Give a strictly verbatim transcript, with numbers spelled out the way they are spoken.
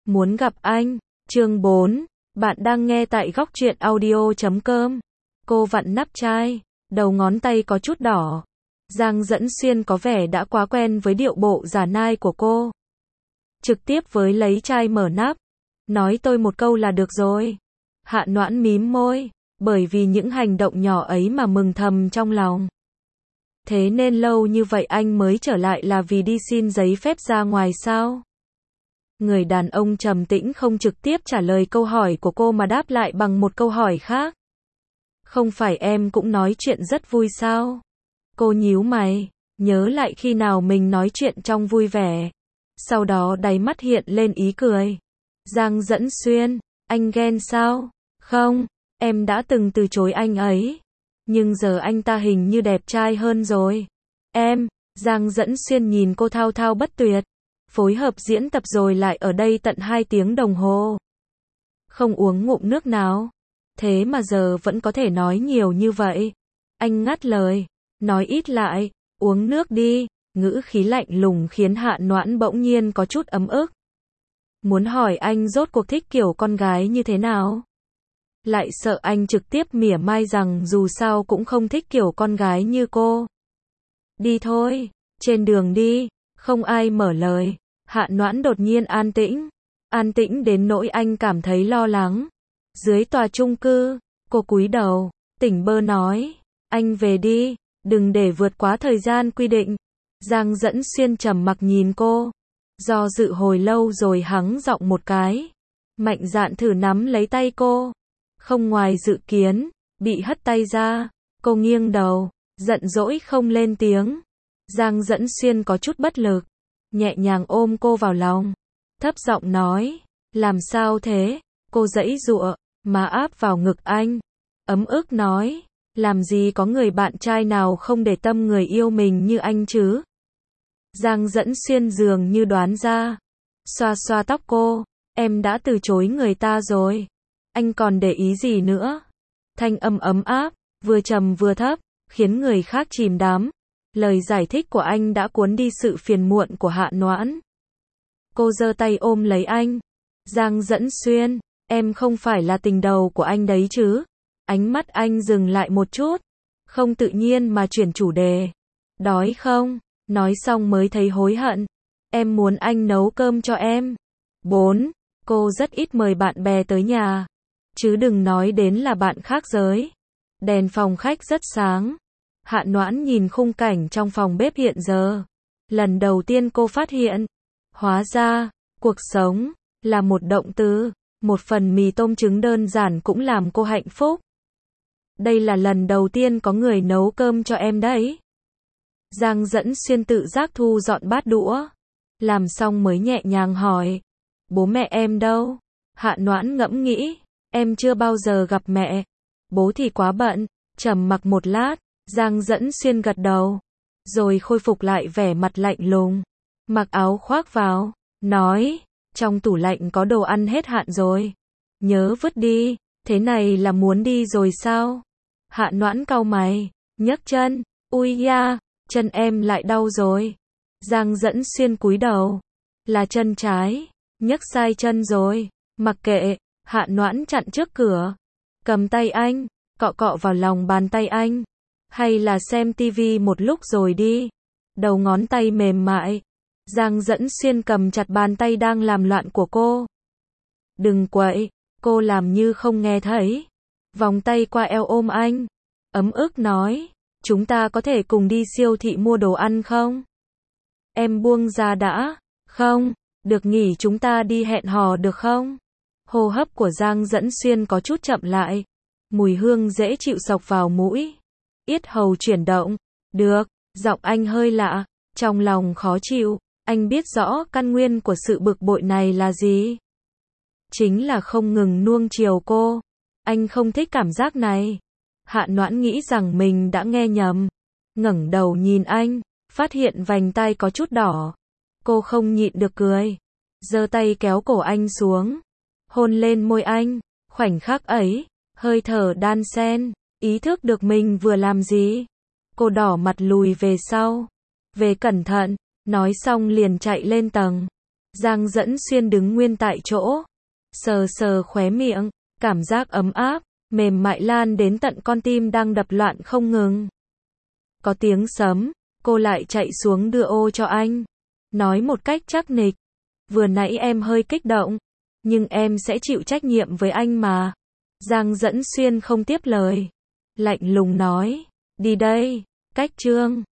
Muốn gặp anh. Chương bốn. Bạn đang nghe tại góc truyện audio chấm com. Cô vặn nắp chai, đầu ngón tay có chút đỏ. Giang Dẫn Xuyên có vẻ đã quá quen với điệu bộ giả nai của cô. Trực tiếp với lấy chai mở nắp. Nói tôi một câu là được rồi. Hạ Noãn mím môi, bởi vì những hành động nhỏ ấy mà mừng thầm trong lòng. Thế nên lâu như vậy anh mới trở lại là vì đi xin giấy phép ra ngoài sao? Người đàn ông trầm tĩnh không trực tiếp trả lời câu hỏi của cô mà đáp lại bằng một câu hỏi khác. Không phải em cũng nói chuyện rất vui sao? Cô nhíu mày, nhớ lại khi nào mình nói chuyện trong vui vẻ. Sau đó đáy mắt hiện lên ý cười. Giang Dẫn Xuyên, anh ghen sao? Không, em đã từng từ chối anh ấy. Nhưng giờ anh ta hình như đẹp trai hơn rồi. Em, Giang Dẫn Xuyên nhìn cô thao thao bất tuyệt. Phối hợp diễn tập rồi lại ở đây tận hai tiếng đồng hồ. Không uống ngụm nước nào. Thế mà giờ vẫn có thể nói nhiều như vậy. Anh ngắt lời, nói ít lại, uống nước đi. Ngữ khí lạnh lùng khiến Hạ Noãn bỗng nhiên có chút ấm ức. Muốn hỏi anh rốt cuộc thích kiểu con gái như thế nào? Lại sợ anh trực tiếp mỉa mai rằng dù sao cũng không thích kiểu con gái như cô. Đi thôi, trên đường đi, không ai mở lời. Hạ Noãn đột nhiên an tĩnh. An tĩnh đến nỗi anh cảm thấy lo lắng. Dưới tòa chung cư, cô cúi đầu, tỉnh bơ nói, anh về đi, đừng để vượt quá thời gian quy định. Giang Dẫn Xuyên trầm mặc nhìn cô. Do dự hồi lâu rồi hắng giọng một cái. Mạnh dạn thử nắm lấy tay cô. Không ngoài dự kiến, bị hất tay ra. Cô nghiêng đầu, giận dỗi không lên tiếng. Giang Dẫn Xuyên có chút bất lực. Nhẹ nhàng ôm cô vào lòng. Thấp giọng nói, làm sao thế? Cô giãy giụa, má áp vào ngực anh. Ấm ức nói, làm gì có người bạn trai nào không để tâm người yêu mình như anh chứ? Giang Dẫn Xuyên dường như đoán ra. Xoa xoa tóc cô, em đã từ chối người ta rồi. Anh còn để ý gì nữa? Thanh âm ấm áp, vừa trầm vừa thấp, khiến người khác chìm đắm. Lời giải thích của anh đã cuốn đi sự phiền muộn của Hạ Noãn. Cô giơ tay ôm lấy anh. Giang Dẫn Xuyên, em không phải là tình đầu của anh đấy chứ? Ánh mắt anh dừng lại một chút. Không tự nhiên mà chuyển chủ đề. Đói không? Nói xong mới thấy hối hận. Em muốn anh nấu cơm cho em. bốn. Cô rất ít mời bạn bè tới nhà. Chứ đừng nói đến là bạn khác giới. Đèn phòng khách rất sáng. Hạ Noãn nhìn khung cảnh trong phòng bếp hiện giờ. Lần đầu tiên cô phát hiện. Hóa ra, cuộc sống, là một động từ. Một phần mì tôm trứng đơn giản cũng làm cô hạnh phúc. Đây là lần đầu tiên có người nấu cơm cho em đấy. Giang Dẫn Xuyên tự giác thu dọn bát đũa. Làm xong mới nhẹ nhàng hỏi. Bố mẹ em đâu? Hạ Noãn ngẫm nghĩ. Em chưa bao giờ gặp mẹ. Bố thì quá bận. Trầm mặc một lát. Giang Dẫn Xuyên gật đầu. Rồi khôi phục lại vẻ mặt lạnh lùng. Mặc áo khoác vào. Nói. Trong tủ lạnh có đồ ăn hết hạn rồi. Nhớ vứt đi. Thế này là muốn đi rồi sao? Hạ Noãn cau mày. Nhấc chân. Ui da. Chân em lại đau rồi. Giang Dẫn Xuyên cúi đầu. Là chân trái. Nhấc sai chân rồi. Mặc kệ. Hạ Noãn chặn trước cửa. Cầm tay anh. Cọ cọ vào lòng bàn tay anh. Hay là xem tivi một lúc rồi đi. Đầu ngón tay mềm mại. Giang Dẫn Xuyên cầm chặt bàn tay đang làm loạn của cô. Đừng quậy. Cô làm như không nghe thấy. Vòng tay qua eo ôm anh. Ấm ức nói. Chúng ta có thể cùng đi siêu thị mua đồ ăn không? Em buông ra đã. Không, được nghỉ chúng ta đi hẹn hò được không? Hô hấp của Giang Dẫn Xuyên có chút chậm lại. Mùi hương dễ chịu xộc vào mũi. Yết hầu chuyển động. Được, giọng anh hơi lạ. Trong lòng khó chịu. Anh biết rõ căn nguyên của sự bực bội này là gì? Chính là không ngừng nuông chiều cô. Anh không thích cảm giác này. Hạ Noãn nghĩ rằng mình đã nghe nhầm. Ngẩng đầu nhìn anh, phát hiện vành tai có chút đỏ. Cô không nhịn được cười. Giơ tay kéo cổ anh xuống. Hôn lên môi anh. Khoảnh khắc ấy, hơi thở đan xen. Ý thức được mình vừa làm gì. Cô đỏ mặt lùi về sau. Về cẩn thận. Nói xong liền chạy lên tầng. Giang Dẫn Xuyên đứng nguyên tại chỗ, sờ sờ khóe miệng, cảm giác ấm áp, mềm mại lan đến tận con tim đang đập loạn không ngừng. Có tiếng sấm, cô lại chạy xuống đưa ô cho anh, nói một cách chắc nịch, vừa nãy em hơi kích động, nhưng em sẽ chịu trách nhiệm với anh mà. Giang Dẫn Xuyên không tiếp lời, lạnh lùng nói, đi đây, Cách Trương.